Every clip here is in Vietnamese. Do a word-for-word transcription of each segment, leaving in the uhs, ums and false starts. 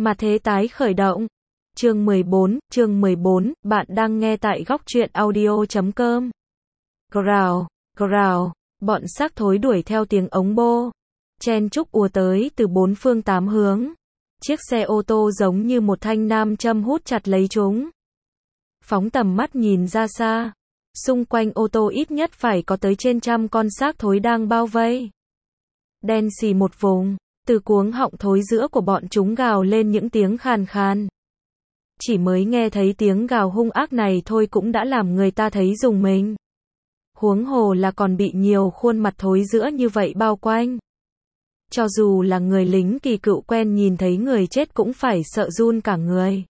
Mà thế tái khởi động. Chương mười bốn, chương mười bốn, bạn đang nghe tại góc truyện audio chấm com. Grào, grào, bọn xác thối đuổi theo tiếng ống bô. Chen chúc ùa tới từ bốn phương tám hướng. Chiếc xe ô tô giống như một thanh nam châm hút chặt lấy chúng. Phóng tầm mắt nhìn ra xa. Xung quanh ô tô ít nhất phải có tới trên trăm con xác thối đang bao vây. Đen xì một vùng. Từ cuống họng thối giữa của bọn chúng gào lên những tiếng khàn khàn. Chỉ mới nghe thấy tiếng gào hung ác này thôi cũng đã làm người ta thấy rùng mình. Huống hồ là còn bị nhiều khuôn mặt thối giữa như vậy bao quanh. Cho dù là người lính kỳ cựu quen nhìn thấy người chết cũng phải sợ run cả người.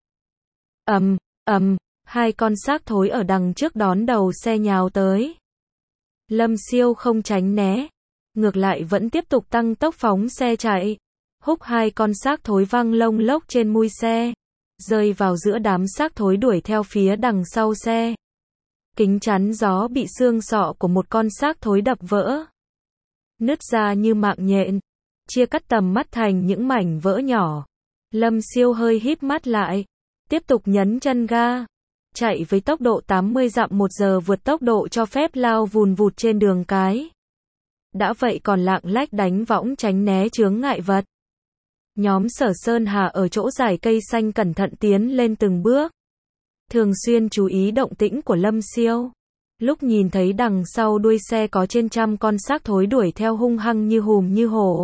Ầm, ầm, hai con xác thối ở đằng trước đón đầu xe nhào tới. Lâm Siêu không tránh né, ngược lại vẫn tiếp tục tăng tốc phóng xe chạy. Húc hai con xác thối văng lông lốc trên mui xe, rơi vào giữa đám xác thối đuổi theo phía đằng sau xe. Kính chắn gió bị xương sọ của một con xác thối đập vỡ, nứt ra như mạng nhện, chia cắt tầm mắt thành những mảnh vỡ nhỏ. Lâm Siêu hơi híp mắt lại, tiếp tục nhấn chân ga, chạy với tốc độ tám mươi dặm một giờ vượt tốc độ cho phép lao vùn vụt trên đường cái. Đã vậy còn lạng lách đánh võng tránh né chướng ngại vật. Nhóm Sở Sơn Hà ở chỗ dải cây xanh cẩn thận tiến lên từng bước, thường xuyên chú ý động tĩnh của Lâm Siêu. Lúc nhìn thấy đằng sau đuôi xe có trên trăm con xác thối đuổi theo hung hăng như hùm như hổ,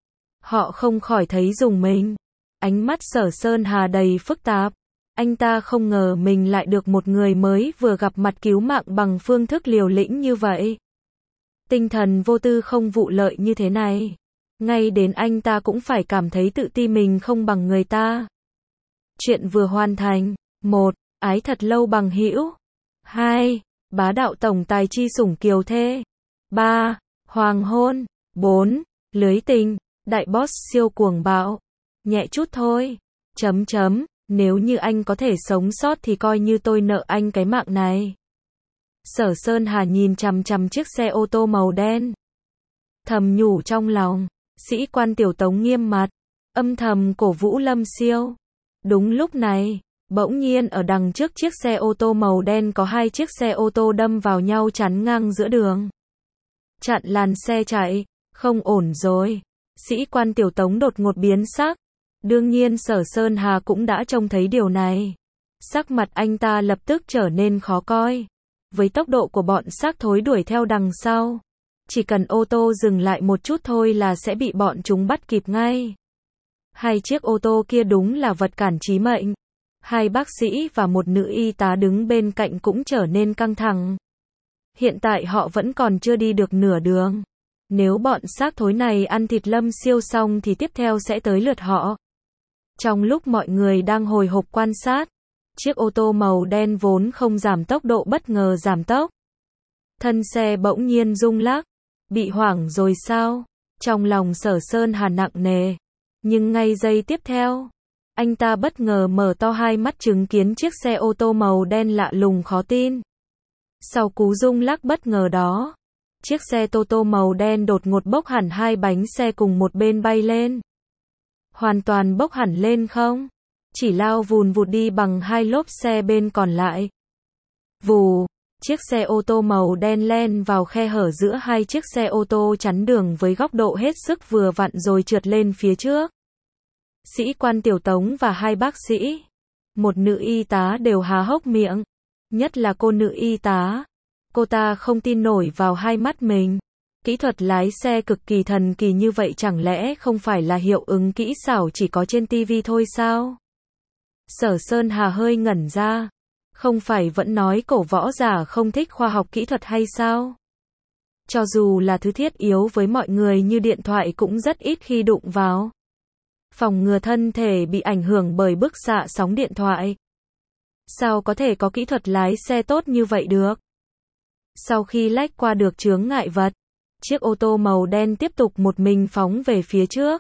họ không khỏi thấy rùng mình. Ánh mắt Sở Sơn Hà đầy phức tạp. Anh ta không ngờ mình lại được một người mới vừa gặp mặt cứu mạng bằng phương thức liều lĩnh như vậy. Tinh thần vô tư không vụ lợi như thế này. Ngay đến anh ta cũng phải cảm thấy tự ti mình không bằng người ta. Chuyện vừa hoàn thành. Một. Ái thật lâu bằng hữu. Hai. Bá đạo tổng tài chi sủng kiều thê. Ba. Hoàng hôn. Bốn. Lưới tình. Đại boss siêu cuồng bạo. Nhẹ chút thôi. Chấm chấm. Nếu như anh có thể sống sót thì coi như tôi nợ anh cái mạng này. Sở Sơn Hà nhìn chằm chằm chiếc xe ô tô màu đen, thầm nhủ trong lòng. Sĩ quan Tiểu Tống nghiêm mặt, âm thầm cổ vũ Lâm Siêu. Đúng lúc này, bỗng nhiên ở đằng trước chiếc xe ô tô màu đen có hai chiếc xe ô tô đâm vào nhau chắn ngang giữa đường, chặn làn xe chạy. Không ổn rồi. Sĩ quan Tiểu Tống đột ngột biến sắc. Đương nhiên Sở Sơn Hà cũng đã trông thấy điều này. Sắc mặt anh ta lập tức trở nên khó coi. Với tốc độ của bọn xác thối đuổi theo đằng sau, chỉ cần ô tô dừng lại một chút thôi là sẽ bị bọn chúng bắt kịp ngay. Hai chiếc ô tô kia đúng là vật cản chí mệnh. Hai bác sĩ và một nữ y tá đứng bên cạnh cũng trở nên căng thẳng. Hiện tại họ vẫn còn chưa đi được nửa đường. Nếu bọn xác thối này ăn thịt Lâm Siêu xong thì tiếp theo sẽ tới lượt họ. Trong lúc mọi người đang hồi hộp quan sát, chiếc ô tô màu đen vốn không giảm tốc độ bất ngờ giảm tốc. Thân xe bỗng nhiên rung lắc. Bị hoảng rồi sao? Trong lòng Sở Sơn Hà nặng nề. Nhưng ngay giây tiếp theo, anh ta bất ngờ mở to hai mắt chứng kiến chiếc xe ô tô màu đen lạ lùng khó tin. Sau cú rung lắc bất ngờ đó, chiếc xe tô tô màu đen đột ngột bốc hẳn hai bánh xe cùng một bên bay lên. Hoàn toàn bốc hẳn lên không? Chỉ lao vùn vụt đi bằng hai lốp xe bên còn lại. Vù, chiếc xe ô tô màu đen len vào khe hở giữa hai chiếc xe ô tô chắn đường với góc độ hết sức vừa vặn rồi trượt lên phía trước. Sĩ quan Tiểu Tống và hai bác sĩ, một nữ y tá đều há hốc miệng. Nhất là cô nữ y tá. Cô ta không tin nổi vào hai mắt mình. Kỹ thuật lái xe cực kỳ thần kỳ như vậy chẳng lẽ không phải là hiệu ứng kỹ xảo chỉ có trên ti vi thôi sao? Sở Sơn Hà hơi ngẩn ra. Không phải vẫn nói cổ võ giả không thích khoa học kỹ thuật hay sao? Cho dù là thứ thiết yếu với mọi người như điện thoại cũng rất ít khi đụng vào. Phòng ngừa thân thể bị ảnh hưởng bởi bức xạ sóng điện thoại. Sao có thể có kỹ thuật lái xe tốt như vậy được? Sau khi lách qua được chướng ngại vật, chiếc ô tô màu đen tiếp tục một mình phóng về phía trước.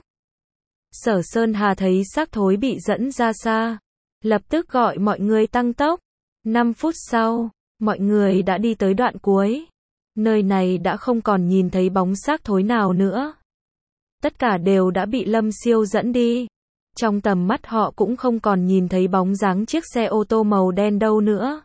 Sở Sơn Hà thấy xác thối bị dẫn ra xa, lập tức gọi mọi người tăng tốc. năm phút sau, mọi người đã đi tới đoạn cuối. Nơi này đã không còn nhìn thấy bóng xác thối nào nữa. Tất cả đều đã bị Lâm Siêu dẫn đi. Trong tầm mắt họ cũng không còn nhìn thấy bóng dáng chiếc xe ô tô màu đen đâu nữa.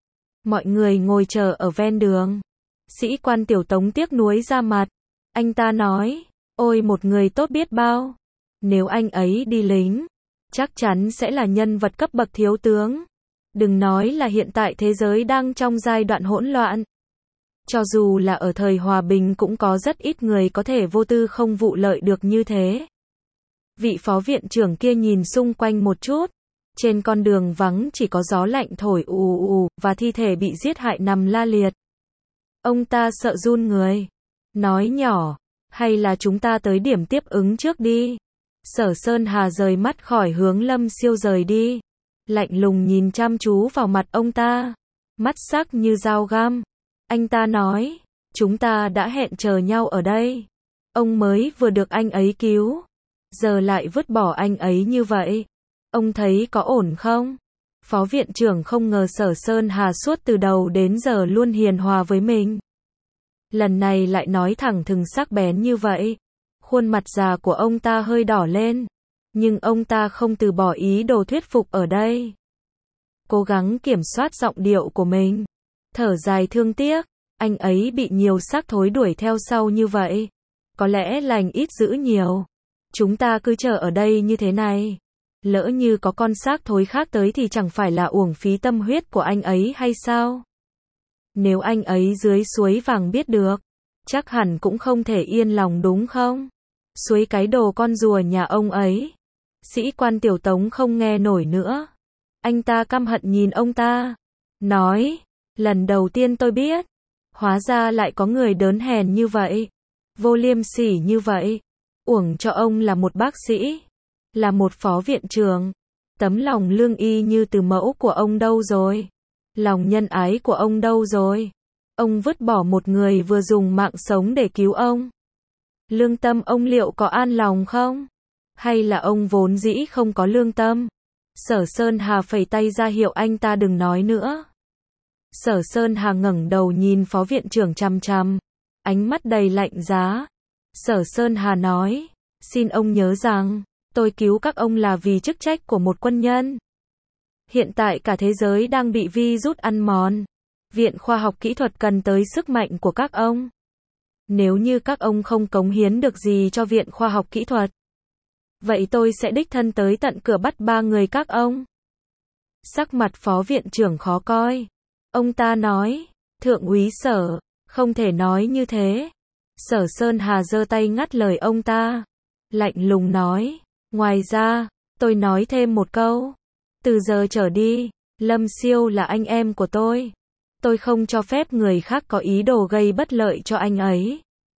Mọi người ngồi chờ ở ven đường. Sĩ quan Tiểu Tống tiếc nuối ra mặt. Anh ta nói, ôi một người tốt biết bao. Nếu anh ấy đi lính, chắc chắn sẽ là nhân vật cấp bậc thiếu tướng. Đừng nói là hiện tại thế giới đang trong giai đoạn hỗn loạn. Cho dù là ở thời hòa bình cũng có rất ít người có thể vô tư không vụ lợi được như thế. Vị phó viện trưởng kia nhìn xung quanh một chút. Trên con đường vắng chỉ có gió lạnh thổi ù ù và thi thể bị giết hại nằm la liệt. Ông ta sợ run người. Nói nhỏ, hay là chúng ta tới điểm tiếp ứng trước đi. Sở Sơn Hà rời mắt khỏi hướng Lâm Siêu rời đi. Lạnh lùng nhìn chăm chú vào mặt ông ta. Mắt sắc như dao găm. Anh ta nói, chúng ta đã hẹn chờ nhau ở đây. Ông mới vừa được anh ấy cứu. Giờ lại vứt bỏ anh ấy như vậy. Ông thấy có ổn không? Phó viện trưởng không ngờ Sở Sơn Hà suốt từ đầu đến giờ luôn hiền hòa với mình. Lần này lại nói thẳng thừng sắc bén như vậy. Khuôn mặt già của ông ta hơi đỏ lên. Nhưng ông ta không từ bỏ ý đồ thuyết phục ở đây. Cố gắng kiểm soát giọng điệu của mình. Thở dài thương tiếc. Anh ấy bị nhiều xác thối đuổi theo sau như vậy. Có lẽ lành ít dữ nhiều. Chúng ta cứ chờ ở đây như thế này. Lỡ như có con xác thối khác tới thì chẳng phải là uổng phí tâm huyết của anh ấy hay sao? Nếu anh ấy dưới suối vàng biết được, chắc hẳn cũng không thể yên lòng đúng không? Suối cái đồ con rùa nhà ông ấy. Sĩ quan Tiểu Tống không nghe nổi nữa. Anh ta căm hận nhìn ông ta. Nói, lần đầu tiên tôi biết. Hóa ra lại có người đớn hèn như vậy. Vô liêm sỉ như vậy. Uổng cho ông là một bác sĩ. Là một phó viện trưởng. Tấm lòng lương y như từ mẫu của ông đâu rồi? Lòng nhân ái của ông đâu rồi? Ông vứt bỏ một người vừa dùng mạng sống để cứu ông. Lương tâm ông liệu có an lòng không? Hay là ông vốn dĩ không có lương tâm? Sở Sơn Hà phẩy tay ra hiệu anh ta đừng nói nữa. Sở Sơn Hà ngẩng đầu nhìn phó viện trưởng chằm chằm. Ánh mắt đầy lạnh giá. Sở Sơn Hà nói, xin ông nhớ rằng, tôi cứu các ông là vì chức trách của một quân nhân. Hiện tại cả thế giới đang bị virus ăn mòn. Viện Khoa học Kỹ thuật cần tới sức mạnh của các ông. Nếu như các ông không cống hiến được gì cho Viện Khoa học Kỹ thuật, vậy tôi sẽ đích thân tới tận cửa bắt ba người các ông. Sắc mặt phó viện trưởng khó coi. Ông ta nói, thượng úy Sở, không thể nói như thế. Sở Sơn Hà giơ tay ngắt lời ông ta. Lạnh lùng nói, ngoài ra, tôi nói thêm một câu. Từ giờ trở đi, Lâm Siêu là anh em của tôi. Tôi không cho phép người khác có ý đồ gây bất lợi cho anh ấy.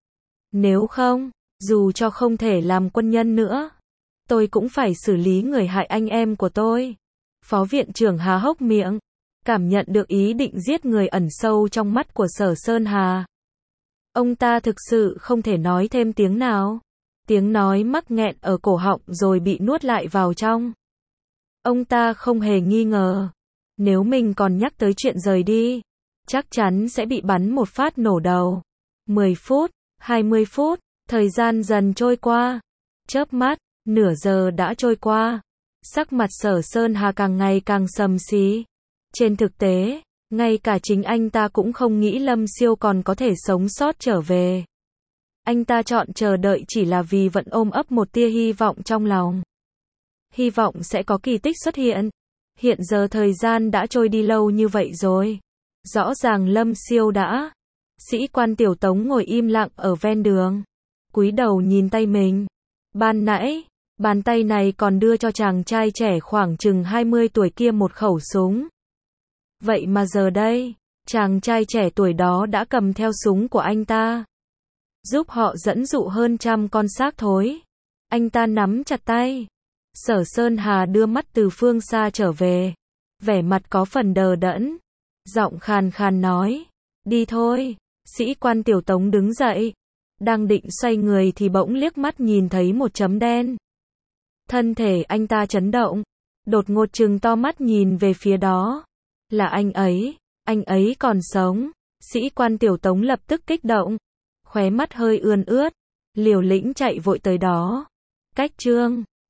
Nếu không, dù cho không thể làm quân nhân nữa, tôi cũng phải xử lý người hại anh em của tôi. Phó viện trưởng há hốc miệng, cảm nhận được ý định giết người ẩn sâu trong mắt của Sở Sơn Hà. Ông ta thực sự không thể nói thêm tiếng nào. Tiếng nói mắc nghẹn ở cổ họng rồi bị nuốt lại vào trong. Ông ta không hề nghi ngờ. Nếu mình còn nhắc tới chuyện rời đi, chắc chắn sẽ bị bắn một phát nổ đầu. mười phút, hai mươi phút, thời gian dần trôi qua. Chớp mắt, nửa giờ đã trôi qua. Sắc mặt Sở Sơn Hà càng ngày càng sầm xí. Trên thực tế, ngay cả chính anh ta cũng không nghĩ Lâm Siêu còn có thể sống sót trở về. Anh ta chọn chờ đợi chỉ là vì vẫn ôm ấp một tia hy vọng trong lòng. Hy vọng sẽ có kỳ tích xuất hiện. Hiện giờ thời gian đã trôi đi lâu như vậy rồi. Rõ ràng Lâm Siêu đã. Sĩ quan Tiểu Tống ngồi im lặng ở ven đường. Cúi đầu nhìn tay mình. Ban nãy, bàn tay này còn đưa cho chàng trai trẻ khoảng chừng hai mươi tuổi kia một khẩu súng. Vậy mà giờ đây, chàng trai trẻ tuổi đó đã cầm theo súng của anh ta. Giúp họ dẫn dụ hơn trăm con xác thối. Anh ta nắm chặt tay. Sở Sơn Hà đưa mắt từ phương xa trở về. Vẻ mặt có phần đờ đẫn. Giọng khàn khàn nói. Đi thôi. Sĩ quan Tiểu Tống đứng dậy. Đang định xoay người thì bỗng liếc mắt nhìn thấy một chấm đen. Thân thể anh ta chấn động. Đột ngột trừng to mắt nhìn về phía đó. Là anh ấy. Anh ấy còn sống. Sĩ quan Tiểu Tống lập tức kích động. Khóe mắt hơi ươn ướt. Liều lĩnh chạy vội tới đó. Cách chương